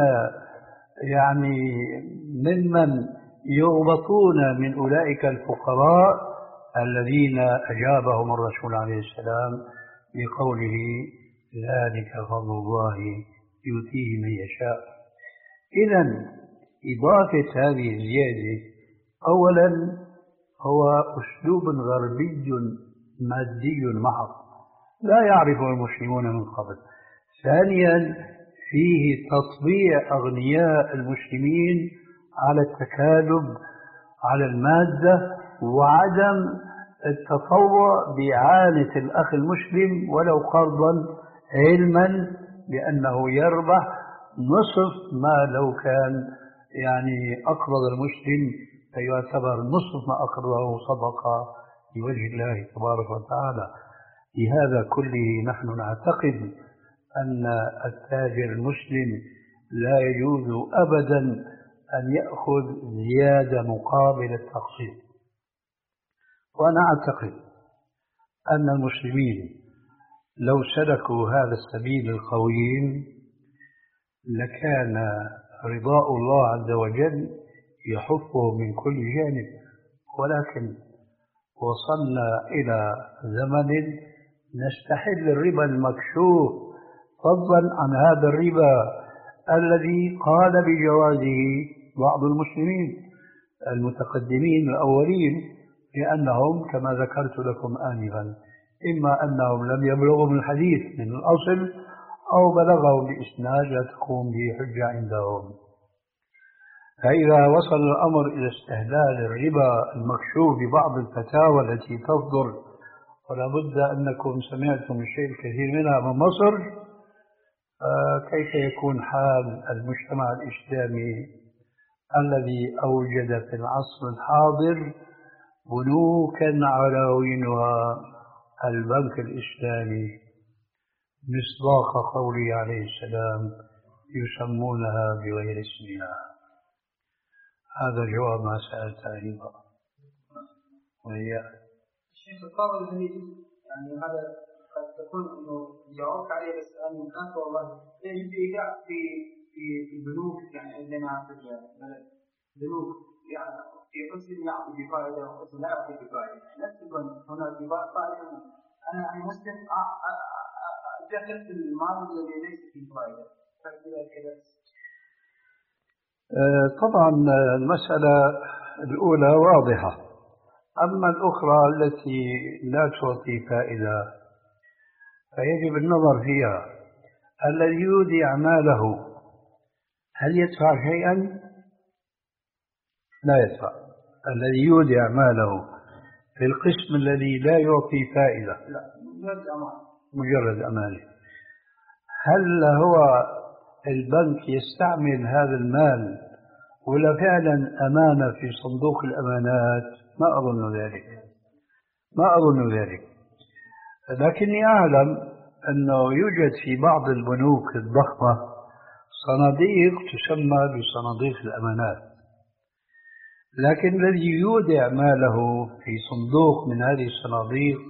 يعني ممن يغبطون من أولئك الفقراء الذين أجابهم الرسول عليه السلام بقوله: ذلك فضل الله يؤتيه من يشاء. إذن إضافة هذه الزيادة أولا هو أسلوب غربي مادي محض لا يعرفه المسلمون من قبل. ثانيا فيه تطبيع أغنياء المسلمين على التكالب على المادة وعدم التطوع بإعانة الأخ المسلم ولو قرضا، علما بأنه يربح نصف ما لو كان يعني أقرض المسلم فيعتبر نصف ما أقرضه صدقة لوجه الله تبارك وتعالى. لهذا كله نحن نعتقد أن التاجر المسلم لا يجوز أبدا أن يأخذ زيادة مقابل التقسيط. وأنا أعتقد أن المسلمين لو سلكوا هذا السبيل القويم لكان رضاء الله عز وجل يحفه من كل جانب. ولكن وصلنا إلى زمن نستحل الربا المكشوف فضلا عن هذا الربا الذي قال بجوازه بعض المسلمين المتقدمين الأولين، لأنهم كما ذكرت لكم آنفا إما أنهم لم يبلغوا من الحديث من الأصل أو بلغوا بإسناد لا تقوم به حجة عندهم. فإذا وصل الأمر إلى استهلال الربا المكشوف ببعض الفتاوى التي تصدر، ولا بد أنكم سمعتم الشيء الكثير منها من مصر، كيف يكون حال المجتمع الإسلامي الذي أوجد في العصر الحاضر بنوكا عناوينها البنك الإسلامي مصداق قوله عليه السلام: يسمونها بغير اسمها. هذا جواب ما سألت أيضا. وهي الشيخ القاضي الذي يعني هذا قد تكون إنه جاوبت عليه بس أنا كانت والله يجب إيجاع في في البنوك يعني عندنا في البلد بنوك يعني في قسم يعطي بفائدة وقسم لا يعطي بفائدة نفس البنك هنا بفائدة أنا يعني مسلم أدخل في المال الذي ليس فيه فائدة فكذا كذا. طبعا المسألة الأولى واضحة، أما الأخرى التي لا تعطي فائدة فيجب النظر فيها. الذي يودع ماله هل يدفع شيئا؟ لا يدفع. الذي يودع ماله في القسم الذي لا يعطي فائدة لا مجرد أمان مجرد أمانة، هل هو البنك يستعمل هذا المال ولا فعلا أمانة في صندوق الأمانات؟ ما أظن ذلك ما أظن ذلك لكني أعلم أنه يوجد في بعض البنوك الضخمة صناديق تسمى بصناديق الأمانات، لكن الذي يودع ماله في صندوق من هذه الصناديق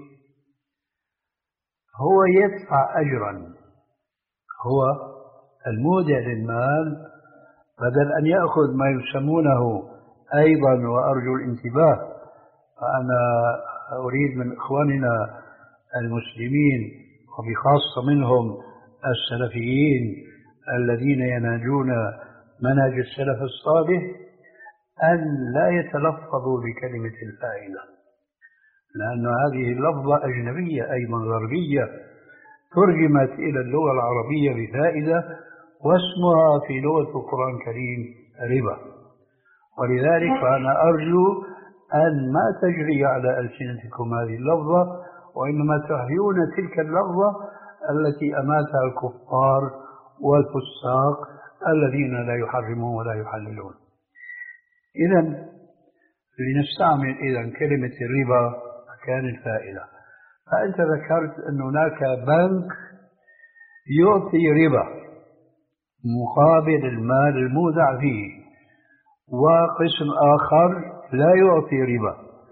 هو يدفع أجرا، هو المودع للمال بدل أن يأخذ ما يسمونه أيضا، وأرجو الانتباه، فأنا أريد من إخواننا المسلمين وبخاصة منهم السلفيين الذين ينهجون منهج السلف الصالح أن لا يتلفظوا بكلمة الفائدة، لأن هذه اللفظة أجنبية أيضا غربية ترجمت إلى اللغة العربية بفائدة واسمها في لغة القرآن الكريم ربا. ولذلك فأنا أرجو أن ما تجري على ألسنتكم هذه اللفظة، وإنما تحيون تلك اللفظة التي أماتها الكفار والفساق الذين لا يحرمون ولا يحللون. إذن لنستعمل إذن كلمة الربا مكان الفائدة. فأنت ذكرت أن هناك بنك يعطي ربا مقابل المال المودع فيه، وقسم آخر لا يعطي ربا.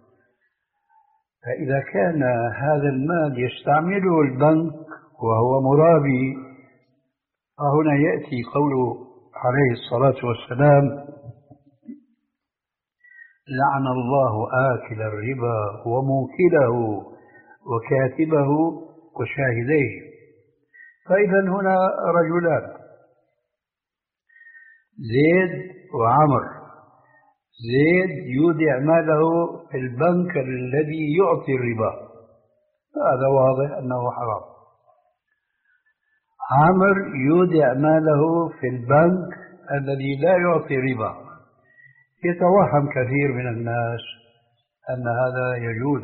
فإذا كان هذا المال يستعمله البنك وهو مرابي، فهنا يأتي قوله عليه الصلاة والسلام: لعن الله آكل الربا وموكله وكاتبه وشاهديه. فإذا هنا رجلان زيد وعمر. زيد يودع ماله في البنك الذي يعطي الربا، هذا واضح أنه حرام. عمر يودع ماله في البنك الذي لا يعطي ربا. يتوهم كثير من الناس أن هذا يجوز،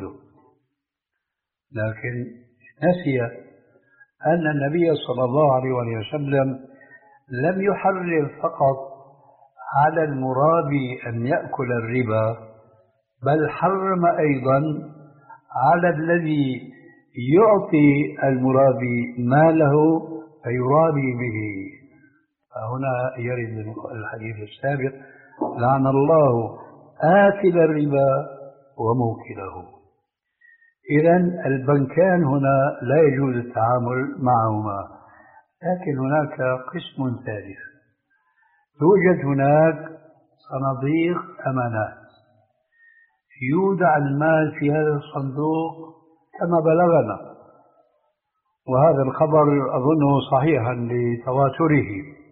لكن نسي أن النبي صلى الله عليه وسلم لم يحرم فقط على المرابي أن يأكل الربا، بل حرم أيضا على الذي يعطي المرابي ماله فيرابي به. فهنا يرد الحديث السابق: لعن الله آكل الربا وموكله. إذن البنكان هنا لا يجوز التعامل معهما. لكن هناك قسم ثالث، توجد هناك صناديق أمانات يودع المال في هذا الصندوق كما بلغنا، وهذا الخبر أظنه صحيحا لتواتره.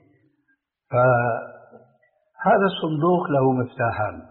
فهذا الصندوق له مفتاحان: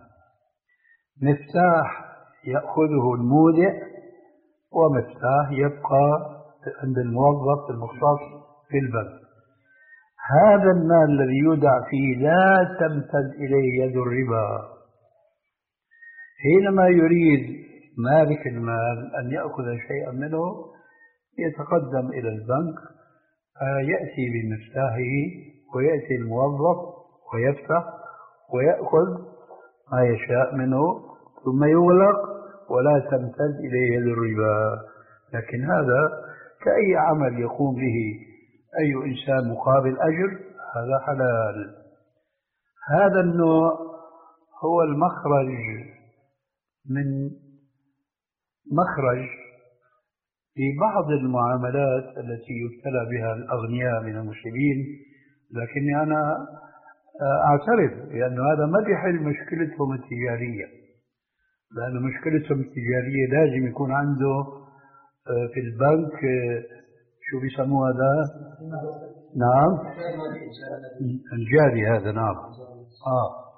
مفتاح يأخذه المودع، ومفتاح يبقى عند الموظف المختص في البنك. هذا المال الذي يودع فيه لا تمتد إليه يد الربا. حينما يريد مالك المال أن يأخذ شيئا منه يتقدم إلى البنك، يأتي بمفتاحه ويأتي الموظف ويفتح ويأخذ ما يشاء منه ثم يغلق، ولا تمتد إليه يد الربا. لكن هذا كأي عمل يقوم به أي إنسان مقابل أجر، هذا حلال. هذا النوع هو المخرج من مخرج في بعض المعاملات التي يبتلى بها الأغنياء من المسلمين، لكني أنا أعترف بأن هذا ما بيحل مشكلتهم التجارية، لأن مشكلتهم التجارية لازم يكون عنده في البنك شو بيسموه هذا؟ نعم الجاري هذا. نعم آه.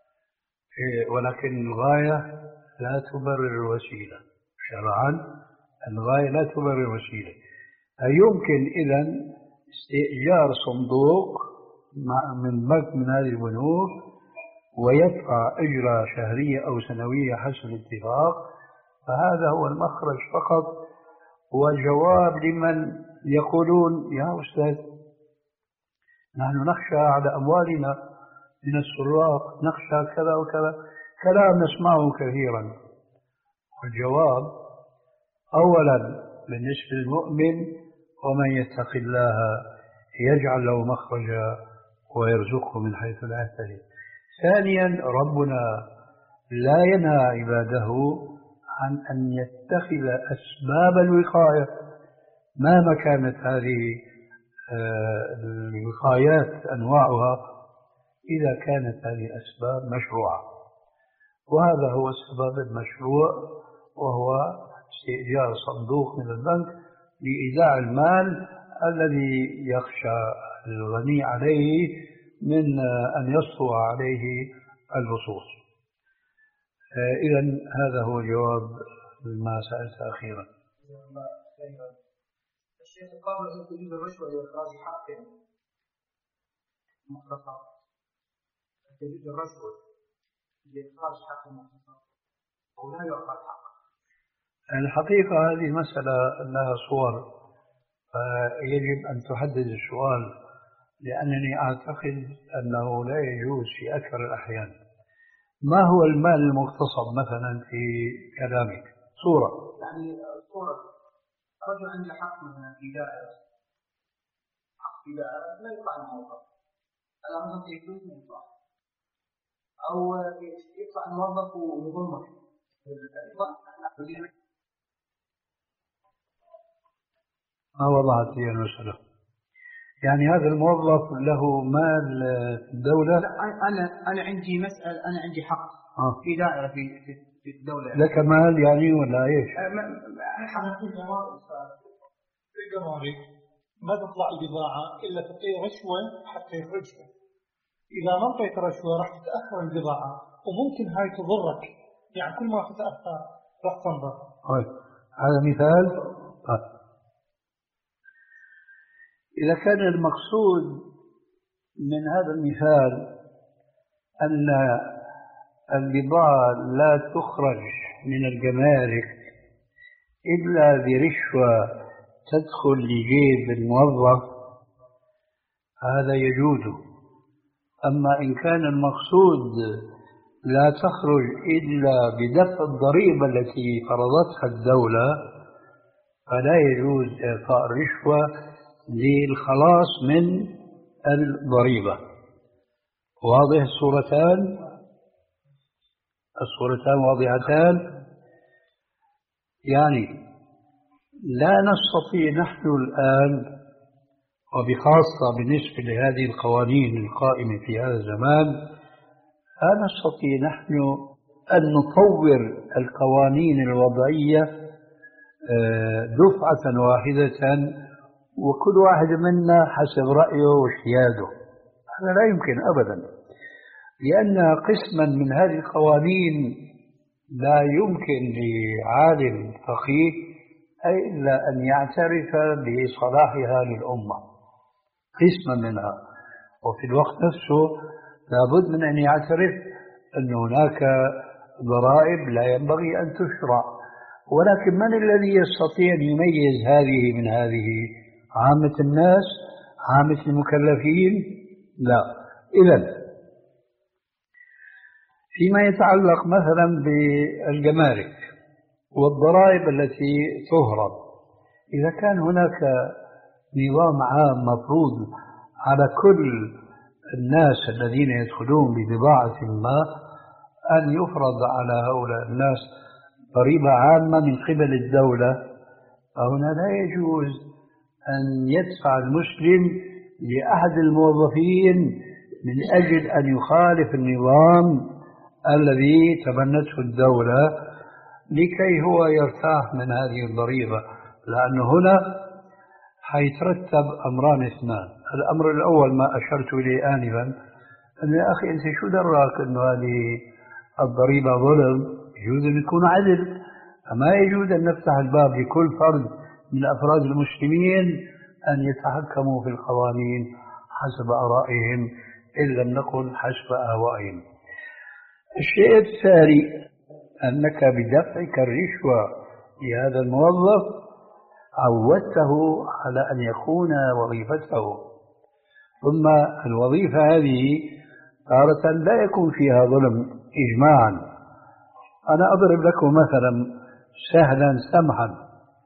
ولكن الغاية لا تبرر الوسيلة شرعا، الغاية لا تبرر الوسيلة. يمكن إذن استئجار صندوق من بنك من هذه البنوك ويدفع أجرة شهرية أو سنوية حسب الاتفاق، فهذا هو المخرج فقط. وجواب لمن يقولون يا أستاذ نحن نخشى على أموالنا من السراق، نخشى كذا وكذا، كلام نسمعه كثيرا. الجواب أولا بالنسبة للمؤمن ومن يتق الله يجعل له مخرجا ويرزقه من حيث لا يحتسب. ثانيا ربنا لا ينهى عباده عن أن يتخذ أسباب الوقاية مهما كانت هذه الوقايات أنواعها، إذا كانت هذه الأسباب مشروعة. وهذا هو السبب المشروع، وهو استئجار صندوق من البنك لإيداع المال الذي يخشى الغني عليه من أن يسطو عليه اللصوص. إذن هذا هو جواب ما سألت أخيرا. الشيخ قبل أن تجيب الرشوة لإخراج حق مختصر، تجيب الرشوة لإخراج حق مختصر أو لا يؤخذ حق؟ الحقيقة هذه مسألة لها صور، فيجب أن تحدد السؤال، لأنني أعتقد أنه لا يجوز في أكثر الأحيان. ما هو المال المغتصب مثلا في كلامك؟ صورة يعني صورة رجل عنده حق مثلا في دائرة، حق في دائرة لا يطلع الموظف، هذا مثلا يجوز ما يطلع، أو يطلع الموظف ويضمه. ما وضعت لي المسألة. يعني هذا الموظف له مال الدولة؟ أنا أنا عندي مسألة، أنا عندي حق آه. في دائرة في في الدولة. لك مال يعني ولا إيش؟ حقيقة في الجمارك ما تطلع البضاعة إلا تعطيه رشوة حتى يخرجها. إذا ما أعطيت رشوة راح تتأخر البضاعة، وممكن هاي تضرك، يعني كل ما تتأخر راح تنضر. طيب هذا مثال. طيب إذا كان المقصود من هذا المثال أن البضاعة لا تخرج من الجمارك إلا برشوة تدخل لجيب الموظف، هذا يجوز. أما إن كان المقصود لا تخرج إلا بدفع الضريبة التي فرضتها الدولة، فلا يجوز إعطاء الرشوة للخلاص من الضريبة. واضح الصورتان؟ الصورتان واضحتان. يعني لا نستطيع نحن الآن، وبخاصة بالنسبة لهذه القوانين القائمة في هذا الزمان، لا نستطيع نحن أن نطور القوانين الوضعية دفعة واحدة وكل واحد منا حسب رأيه واجتهاده. هذا لا يمكن أبدا، لأن قسما من هذه القوانين لا يمكن لعالم فقيه إلا أن يعترف بصلاحها للأمة قسما منها، وفي الوقت نفسه لابد من أن يعترف أن هناك ضرائب لا ينبغي أن تشرع. ولكن من الذي يستطيع أن يميز هذه من هذه؟ عامة الناس؟ عامة المكلفين؟ لا. إذن فيما يتعلق مثلا بالجمارك والضرائب التي تهرب، إذا كان هناك نظام عام مفروض على كل الناس الذين يدخلون ببضاعة ما أن يفرض على هؤلاء الناس ضريبة عامة من قبل الدولة، فهنا لا يجوز أن يدفع المسلم لأحد الموظفين من أجل أن يخالف النظام الذي تبنته الدولة لكي هو يرتاح من هذه الضريبة، لأن هنا حيترتب أمران اثنان. الأمر الأول ما أشرت إليه آنفا، أن يا أخي أنت شو دراك أن هذه الضريبة ظلم؟ يجوز أن يكون عدل، فما يجوز أن نفتح الباب لكل فرد من أفراد المسلمين أن يتحكموا في القوانين حسب آرائهم إن لم نقل حسب أهوائهم. الشيء الثاني أنك بدفعك الرشوة لهذا الموظف عودته على أن يكون وظيفته، ثم الوظيفة هذه تارة لا يكون فيها ظلم إجماعا. أنا أضرب لكم مثلا سهلا سمحا.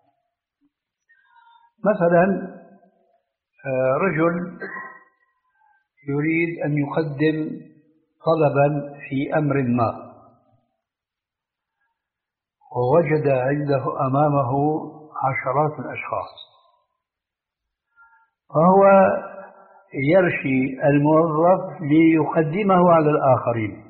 مثلا رجل يريد أن يقدم طلبا في أمر ما، ووجد عنده أمامه عشرات الأشخاص، فهو يرشي الموظف ليقدمه على الآخرين.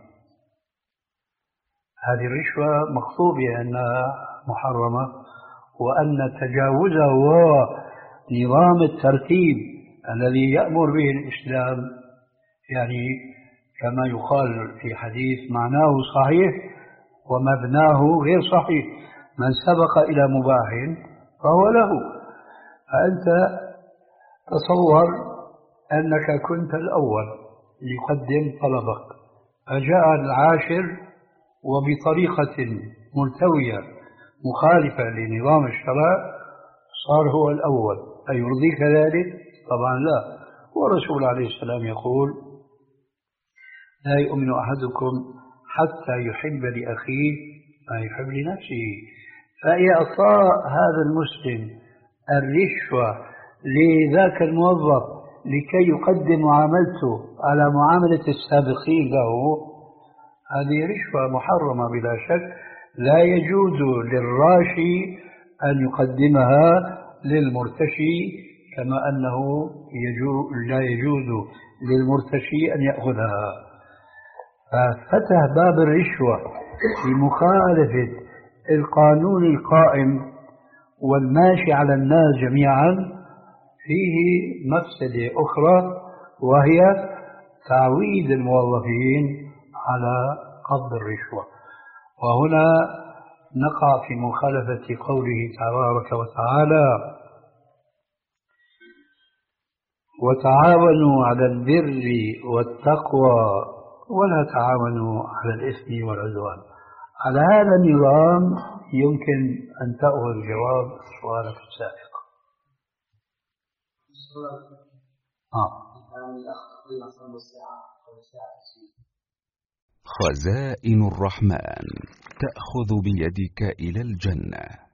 هذه الرشوة مقصود بأنها محرمة، وأن تجاوزه هو نظام الترتيب الذي يأمر به الإسلام، يعني كما يقال في حديث معناه صحيح ومبناه غير صحيح، من سبق إلى مباح فهو له. فأنت تصور أنك كنت الأول ليقدم طلبك، فجاء العاشر وبطريقة ملتوية مخالفة لنظام الشرع صار هو الأول، أيرضيك ذلك؟ طبعا لا. والرسول عليه السلام يقول: لا يؤمن أحدكم حتى يحب لأخيه ما يحب لنفسه. فإعطاء هذا المسلم الرشوة لذاك الموظف لكي يقدم معاملته على معاملة السابقين له، هذه رشوة محرمة بلا شك، لا يجوز للراشي أن يقدمها للمرتشي، كما أنه يجوز لا يجوز للمرتشي أن يأخذها. ففتح باب الرشوة في مخالفة القانون القائم والماشي على الناس جميعا فيه مفسدة أخرى، وهي تعويد الموظفين على قبض الرشوة. وهنا نقع في مخالفة قوله تبارك وتعالى: وتعاونوا على البر والتقوى ولا تعاونوا على الإثم والعدوان. على هذا النظام يمكن أن تأخذ جواب سؤالك السابق. آه. خزائن الرحمن تأخذ بيدك إلى الجنة.